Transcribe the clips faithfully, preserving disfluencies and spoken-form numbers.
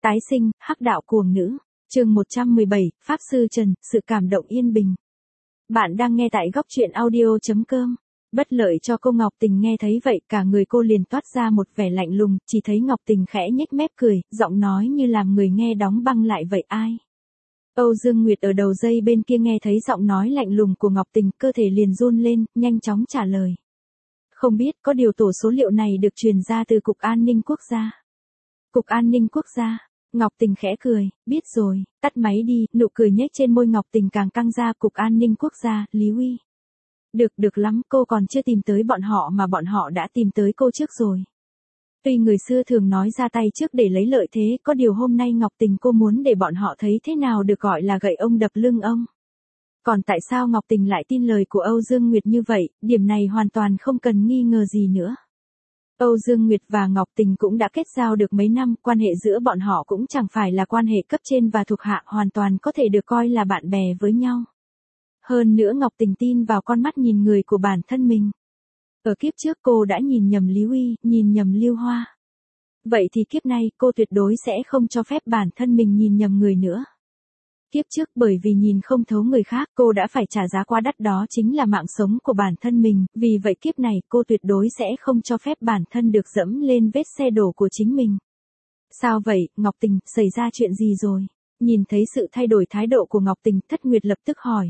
Tái sinh, hắc đạo cuồng nữ. Chương một trăm mười bảy, Pháp Sư Trần, sự cảm động yên bình. Bạn đang nghe tại góc truyện audio.com. Bất lợi cho cô Ngọc Tình nghe thấy vậy, cả người cô liền toát ra một vẻ lạnh lùng, chỉ thấy Ngọc Tình khẽ nhếch mép cười, giọng nói như làm người nghe đóng băng lại vậy. Ai? Âu Dương Nguyệt ở đầu dây bên kia nghe thấy giọng nói lạnh lùng của Ngọc Tình, cơ thể liền run lên, nhanh chóng trả lời. Không biết, có điều tổ số liệu này được truyền ra từ Cục An ninh Quốc gia. Cục An ninh Quốc gia? Ngọc Tình khẽ cười, biết rồi, tắt máy đi, nụ cười nhếch trên môi Ngọc Tình càng căng ra. Cục An ninh Quốc gia, Lý Uy. Được, được lắm, cô còn chưa tìm tới bọn họ mà bọn họ đã tìm tới cô trước rồi. Tuy người xưa thường nói ra tay trước để lấy lợi thế, có điều hôm nay Ngọc Tình cô muốn để bọn họ thấy thế nào được gọi là gậy ông đập lưng ông. Còn tại sao Ngọc Tình lại tin lời của Âu Dương Nguyệt như vậy, điểm này hoàn toàn không cần nghi ngờ gì nữa. Âu Dương Nguyệt và Ngọc Tình cũng đã kết giao được mấy năm, quan hệ giữa bọn họ cũng chẳng phải là quan hệ cấp trên và thuộc hạ, hoàn toàn có thể được coi là bạn bè với nhau. Hơn nữa Ngọc Tình tin vào con mắt nhìn người của bản thân mình. Ở kiếp trước cô đã nhìn nhầm Lý Uy, nhìn nhầm Lưu Hoa. Vậy thì kiếp này cô tuyệt đối sẽ không cho phép bản thân mình nhìn nhầm người nữa. Kiếp trước bởi vì nhìn không thấu người khác, cô đã phải trả giá quá đắt, đó chính là mạng sống của bản thân mình, vì vậy kiếp này cô tuyệt đối sẽ không cho phép bản thân được dẫm lên vết xe đổ của chính mình. Sao vậy, Ngọc Tình, xảy ra chuyện gì rồi? Nhìn thấy sự thay đổi thái độ của Ngọc Tình, Thất Nguyệt lập tức hỏi.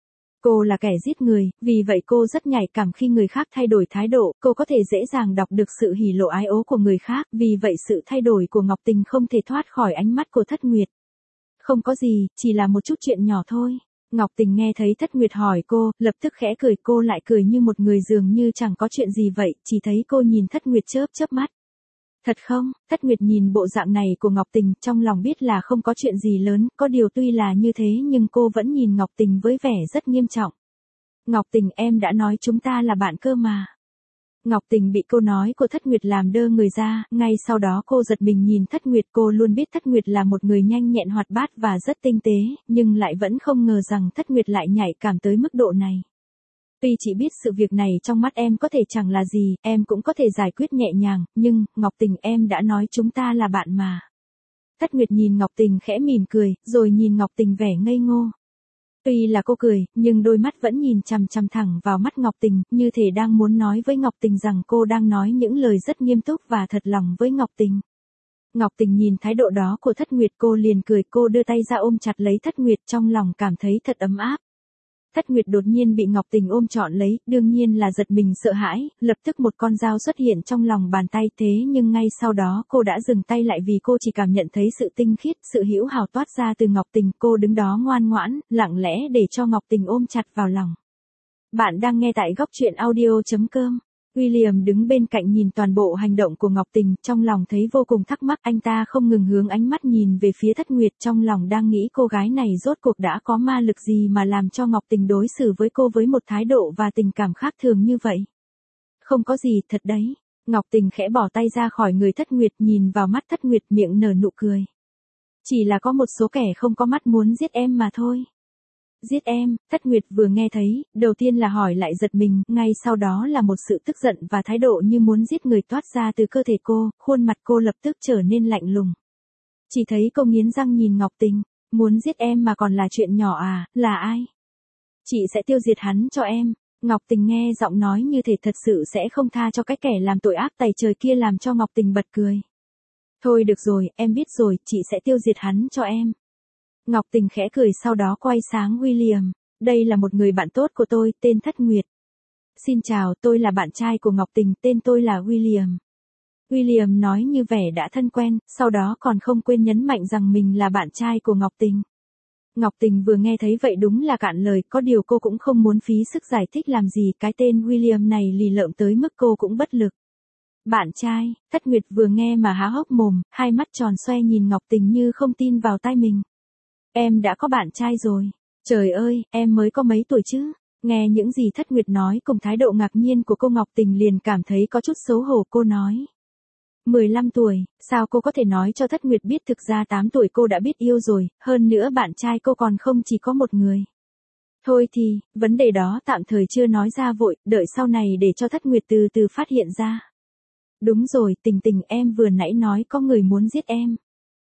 Cô là kẻ giết người, vì vậy cô rất nhạy cảm khi người khác thay đổi thái độ, cô có thể dễ dàng đọc được sự hỉ nộ ái ố của người khác, vì vậy sự thay đổi của Ngọc Tình không thể thoát khỏi ánh mắt của Thất Nguyệt. Không có gì, chỉ là một chút chuyện nhỏ thôi. Ngọc Tình nghe thấy Thất Nguyệt hỏi cô, lập tức khẽ cười, cô lại cười như một người dường như chẳng có chuyện gì vậy, chỉ thấy cô nhìn Thất Nguyệt chớp chớp mắt. Thật không? Thất Nguyệt nhìn bộ dạng này của Ngọc Tình, trong lòng biết là không có chuyện gì lớn, có điều tuy là như thế nhưng cô vẫn nhìn Ngọc Tình với vẻ rất nghiêm trọng. Ngọc Tình, em đã nói chúng ta là bạn cơ mà. Ngọc Tình bị câu nói của Thất Nguyệt làm đơ người ra, ngay sau đó cô giật mình nhìn Thất Nguyệt, cô luôn biết Thất Nguyệt là một người nhanh nhẹn hoạt bát và rất tinh tế, nhưng lại vẫn không ngờ rằng Thất Nguyệt lại nhạy cảm tới mức độ này. Tuy chỉ biết sự việc này trong mắt em có thể chẳng là gì, em cũng có thể giải quyết nhẹ nhàng, nhưng, Ngọc Tình, em đã nói chúng ta là bạn mà. Thất Nguyệt nhìn Ngọc Tình khẽ mỉm cười, rồi nhìn Ngọc Tình vẻ ngây ngô. Tuy là cô cười, nhưng đôi mắt vẫn nhìn chằm chằm thẳng vào mắt Ngọc Tình, như thể đang muốn nói với Ngọc Tình rằng cô đang nói những lời rất nghiêm túc và thật lòng với Ngọc Tình. Ngọc Tình nhìn thái độ đó của Thất Nguyệt, cô liền cười, cô đưa tay ra ôm chặt lấy Thất Nguyệt, trong lòng cảm thấy thật ấm áp. Thất Nguyệt đột nhiên bị Ngọc Tình ôm trọn lấy, đương nhiên là giật mình sợ hãi, lập tức một con dao xuất hiện trong lòng bàn tay, thế nhưng ngay sau đó cô đã dừng tay lại vì cô chỉ cảm nhận thấy sự tinh khiết, sự hữu hảo toát ra từ Ngọc Tình, cô đứng đó ngoan ngoãn, lặng lẽ để cho Ngọc Tình ôm chặt vào lòng. Bạn đang nghe tại góc truyện audio.com. William đứng bên cạnh nhìn toàn bộ hành động của Ngọc Tình, trong lòng thấy vô cùng thắc mắc, anh ta không ngừng hướng ánh mắt nhìn về phía Thất Nguyệt, trong lòng đang nghĩ cô gái này rốt cuộc đã có ma lực gì mà làm cho Ngọc Tình đối xử với cô với một thái độ và tình cảm khác thường như vậy. Không có gì, thật đấy. Ngọc Tình khẽ bỏ tay ra khỏi người Thất Nguyệt, nhìn vào mắt Thất Nguyệt, miệng nở nụ cười. Chỉ là có một số kẻ không có mắt muốn giết em mà thôi. Giết em? Thất Nguyệt vừa nghe thấy, đầu tiên là hỏi lại giật mình, ngay sau đó là một sự tức giận và thái độ như muốn giết người toát ra từ cơ thể cô, khuôn mặt cô lập tức trở nên lạnh lùng. Chỉ thấy cô nghiến răng nhìn Ngọc Tình, muốn giết em mà còn là chuyện nhỏ à, là ai? Chị sẽ tiêu diệt hắn cho em. Ngọc Tình nghe giọng nói như thể thật sự sẽ không tha cho cái kẻ làm tội ác tày trời kia, làm cho Ngọc Tình bật cười. Thôi được rồi, em biết rồi, chị sẽ tiêu diệt hắn cho em. Ngọc Tình khẽ cười, sau đó quay sang William. Đây là một người bạn tốt của tôi, tên Thất Nguyệt. Xin chào, tôi là bạn trai của Ngọc Tình, tên tôi là William. William nói như vẻ đã thân quen, sau đó còn không quên nhấn mạnh rằng mình là bạn trai của Ngọc Tình. Ngọc Tình vừa nghe thấy vậy đúng là cạn lời, có điều cô cũng không muốn phí sức giải thích làm gì, cái tên William này lì lợm tới mức cô cũng bất lực. Bạn trai? Thất Nguyệt vừa nghe mà há hốc mồm, hai mắt tròn xoe nhìn Ngọc Tình như không tin vào tai mình. Em đã có bạn trai rồi. Trời ơi, em mới có mấy tuổi chứ? Nghe những gì Thất Nguyệt nói cùng thái độ ngạc nhiên của cô, Ngọc Tình liền cảm thấy có chút xấu hổ, cô nói. mười lăm tuổi, sao cô có thể nói cho Thất Nguyệt biết thực ra tám tuổi cô đã biết yêu rồi, hơn nữa bạn trai cô còn không chỉ có một người. Thôi thì, vấn đề đó tạm thời chưa nói ra vội, đợi sau này để cho Thất Nguyệt từ từ phát hiện ra. Đúng rồi, Tình Tình, em vừa nãy nói có người muốn giết em.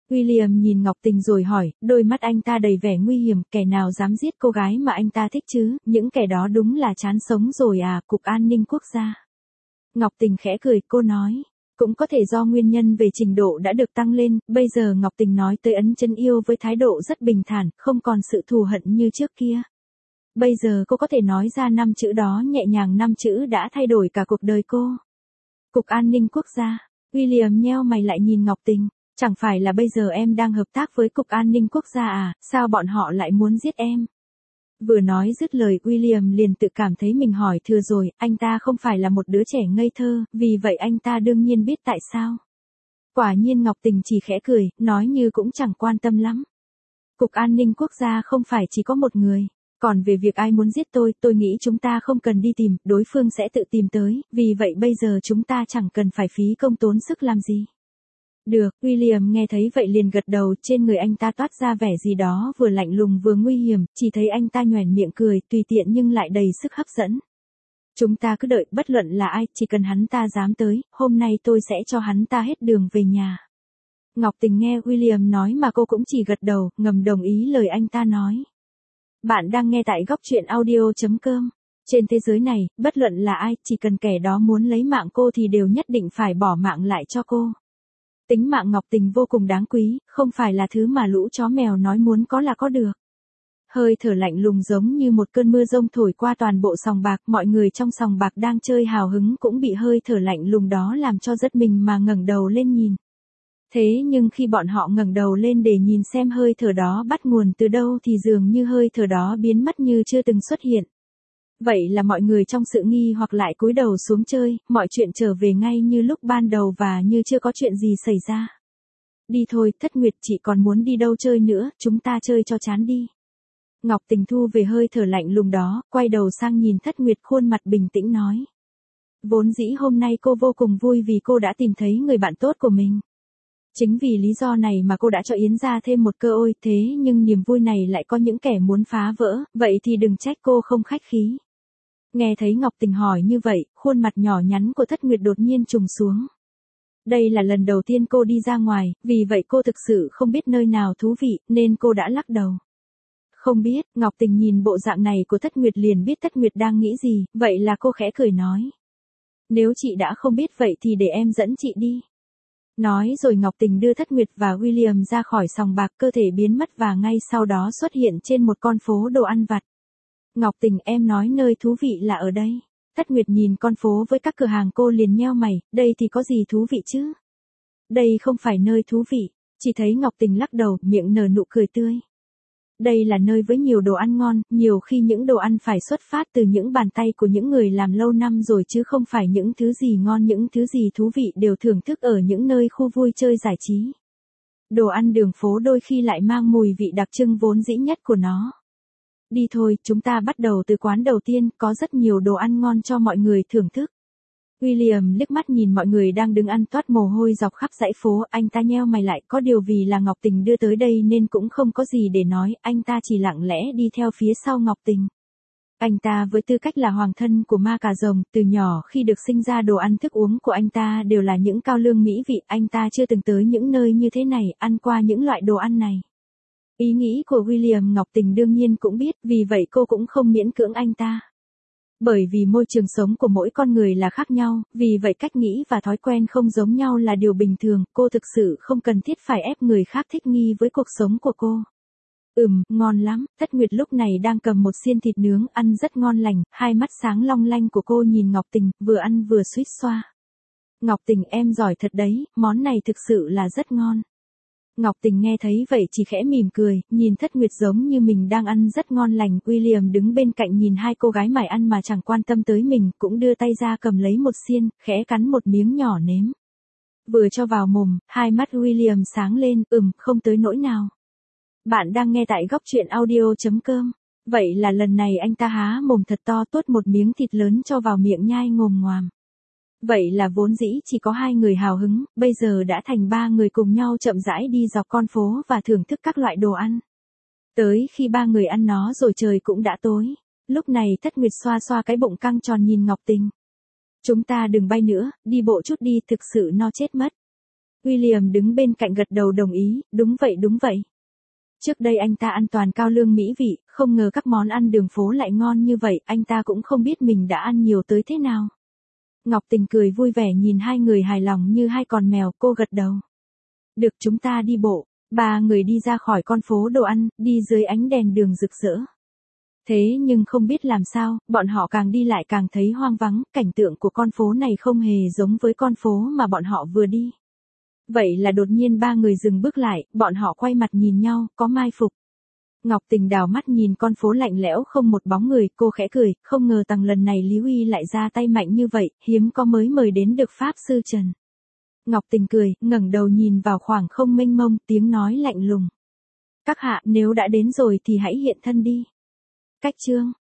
William nhìn Ngọc Tình rồi hỏi, đôi mắt anh ta đầy vẻ nguy hiểm, kẻ nào dám giết cô gái mà anh ta thích chứ, những kẻ đó đúng là chán sống rồi à, Cục An ninh Quốc gia. Ngọc Tình khẽ cười, cô nói, cũng có thể do nguyên nhân về trình độ đã được tăng lên, bây giờ Ngọc Tình nói tới ấn chân yêu với thái độ rất bình thản, không còn sự thù hận như trước kia. Bây giờ cô có thể nói ra năm chữ đó nhẹ nhàng, năm chữ đã thay đổi cả cuộc đời cô. Cục An ninh Quốc gia. William nheo mày lại nhìn Ngọc Tình, chẳng phải là bây giờ em đang hợp tác với Cục An ninh Quốc gia à, sao bọn họ lại muốn giết em? Vừa nói dứt lời William liền tự cảm thấy mình hỏi thừa rồi, anh ta không phải là một đứa trẻ ngây thơ, vì vậy anh ta đương nhiên biết tại sao. Quả nhiên Ngọc Tình chỉ khẽ cười, nói như cũng chẳng quan tâm lắm. Cục An ninh Quốc gia không phải chỉ có một người. Còn về việc ai muốn giết tôi, tôi nghĩ chúng ta không cần đi tìm, đối phương sẽ tự tìm tới, vì vậy bây giờ chúng ta chẳng cần phải phí công tốn sức làm gì. Được, William nghe thấy vậy liền gật đầu, trên người anh ta toát ra vẻ gì đó vừa lạnh lùng vừa nguy hiểm, chỉ thấy anh ta nhoẻn miệng cười, tùy tiện nhưng lại đầy sức hấp dẫn. Chúng ta cứ đợi, bất luận là ai, chỉ cần hắn ta dám tới, hôm nay tôi sẽ cho hắn ta hết đường về nhà. Ngọc Tình nghe William nói mà cô cũng chỉ gật đầu, ngầm đồng ý lời anh ta nói. Bạn đang nghe tại góc truyện audio chấm com. Trên thế giới này, bất luận là ai, chỉ cần kẻ đó muốn lấy mạng cô thì đều nhất định phải bỏ mạng lại cho cô. Tính mạng Ngọc Tình vô cùng đáng quý, không phải là thứ mà lũ chó mèo nói muốn có là có được. Hơi thở lạnh lùng giống như một cơn mưa rông thổi qua toàn bộ sòng bạc, mọi người trong sòng bạc đang chơi hào hứng cũng bị hơi thở lạnh lùng đó làm cho giật mình mà ngẩng đầu lên nhìn. Thế nhưng khi bọn họ ngẩng đầu lên để nhìn xem hơi thở đó bắt nguồn từ đâu thì dường như hơi thở đó biến mất như chưa từng xuất hiện. Vậy là mọi người trong sự nghi hoặc lại cúi đầu xuống chơi, mọi chuyện trở về ngay như lúc ban đầu và như chưa có chuyện gì xảy ra. Đi thôi, Thất Nguyệt, chị còn muốn đi đâu chơi nữa, chúng ta chơi cho chán đi. Ngọc Tình thu về hơi thở lạnh lùng đó, quay đầu sang nhìn Thất Nguyệt, khuôn mặt bình tĩnh nói. Vốn dĩ hôm nay cô vô cùng vui vì cô đã tìm thấy người bạn tốt của mình. Chính vì lý do này mà cô đã cho Yến gia thêm một cơ ôi, thế nhưng niềm vui này lại có những kẻ muốn phá vỡ, vậy thì đừng trách cô không khách khí. Nghe thấy Ngọc Tình hỏi như vậy, khuôn mặt nhỏ nhắn của Thất Nguyệt đột nhiên trùng xuống. Đây là lần đầu tiên cô đi ra ngoài, vì vậy cô thực sự không biết nơi nào thú vị, nên cô đã lắc đầu. Không biết, Ngọc Tình nhìn bộ dạng này của Thất Nguyệt liền biết Thất Nguyệt đang nghĩ gì, vậy là cô khẽ cười nói. Nếu chị đã không biết vậy thì để em dẫn chị đi. Nói rồi Ngọc Tình đưa Thất Nguyệt và William ra khỏi sòng bạc, cơ thể biến mất và ngay sau đó xuất hiện trên một con phố đồ ăn vặt. Ngọc Tình, em nói nơi thú vị là ở đây. Thất Nguyệt nhìn con phố với các cửa hàng cô liền nheo mày, đây thì có gì thú vị chứ? Đây không phải nơi thú vị, chỉ thấy Ngọc Tình lắc đầu, miệng nở nụ cười tươi. Đây là nơi với nhiều đồ ăn ngon, nhiều khi những đồ ăn phải xuất phát từ những bàn tay của những người làm lâu năm rồi chứ không phải những thứ gì ngon, những thứ gì thú vị đều thưởng thức ở những nơi khu vui chơi giải trí. Đồ ăn đường phố đôi khi lại mang mùi vị đặc trưng vốn dĩ nhất của nó. Đi thôi, chúng ta bắt đầu từ quán đầu tiên, có rất nhiều đồ ăn ngon cho mọi người thưởng thức. William liếc mắt nhìn mọi người đang đứng ăn toát mồ hôi dọc khắp dãy phố, anh ta nheo mày lại, có điều vì là Ngọc Tình đưa tới đây nên cũng không có gì để nói, anh ta chỉ lặng lẽ đi theo phía sau Ngọc Tình. Anh ta với tư cách là hoàng thân của ma cà rồng, từ nhỏ khi được sinh ra đồ ăn thức uống của anh ta đều là những cao lương mỹ vị, anh ta chưa từng tới những nơi như thế này, ăn qua những loại đồ ăn này. Ý nghĩ của William Ngọc Tình đương nhiên cũng biết, vì vậy cô cũng không miễn cưỡng anh ta. Bởi vì môi trường sống của mỗi con người là khác nhau, vì vậy cách nghĩ và thói quen không giống nhau là điều bình thường, cô thực sự không cần thiết phải ép người khác thích nghi với cuộc sống của cô. Ừm, ngon lắm, Thất Nguyệt lúc này đang cầm một xiên thịt nướng, ăn rất ngon lành, hai mắt sáng long lanh của cô nhìn Ngọc Tình, vừa ăn vừa suýt xoa. Ngọc Tình, em giỏi thật đấy, món này thực sự là rất ngon. Ngọc Tình nghe thấy vậy chỉ khẽ mỉm cười, nhìn Thất Nguyệt giống như mình đang ăn rất ngon lành. William đứng bên cạnh nhìn hai cô gái mải ăn mà chẳng quan tâm tới mình, cũng đưa tay ra cầm lấy một xiên, khẽ cắn một miếng nhỏ nếm. Vừa cho vào mồm, hai mắt William sáng lên, ừm, không tới nỗi nào. Bạn đang nghe tại góc truyện audio chấm com. Vậy là lần này anh ta há mồm thật to, tuốt một miếng thịt lớn cho vào miệng nhai ngồm ngoàm. Vậy là vốn dĩ chỉ có hai người hào hứng, bây giờ đã thành ba người cùng nhau chậm rãi đi dọc con phố và thưởng thức các loại đồ ăn. Tới khi ba người ăn nó rồi trời cũng đã tối. Lúc này Thất Nguyệt xoa xoa cái bụng căng tròn nhìn Ngọc Tình. Chúng ta đừng bay nữa, đi bộ chút đi, thực sự no chết mất. William đứng bên cạnh gật đầu đồng ý, đúng vậy đúng vậy. Trước đây anh ta ăn toàn cao lương mỹ vị, không ngờ các món ăn đường phố lại ngon như vậy, anh ta cũng không biết mình đã ăn nhiều tới thế nào. Ngọc Tình cười vui vẻ nhìn hai người hài lòng như hai con mèo, cô gật đầu. Được, chúng ta đi bộ. Ba người đi ra khỏi con phố đồ ăn, đi dưới ánh đèn đường rực rỡ. Thế nhưng không biết làm sao, bọn họ càng đi lại càng thấy hoang vắng, cảnh tượng của con phố này không hề giống với con phố mà bọn họ vừa đi. Vậy là đột nhiên ba người dừng bước lại, bọn họ quay mặt nhìn nhau, có mai phục. Ngọc Tình đảo mắt nhìn con phố lạnh lẽo không một bóng người, cô khẽ cười, không ngờ tằng lần này Lý Uy lại ra tay mạnh như vậy, hiếm có mới mời đến được Pháp Sư Trần. Ngọc Tình cười, ngẩng đầu nhìn vào khoảng không mênh mông, tiếng nói lạnh lùng. Các hạ, nếu đã đến rồi thì hãy hiện thân đi. Cách chương